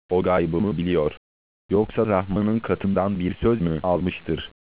O gaybı mı biliyor? Yoksa Rahman'ın katından bir söz mü almıştır?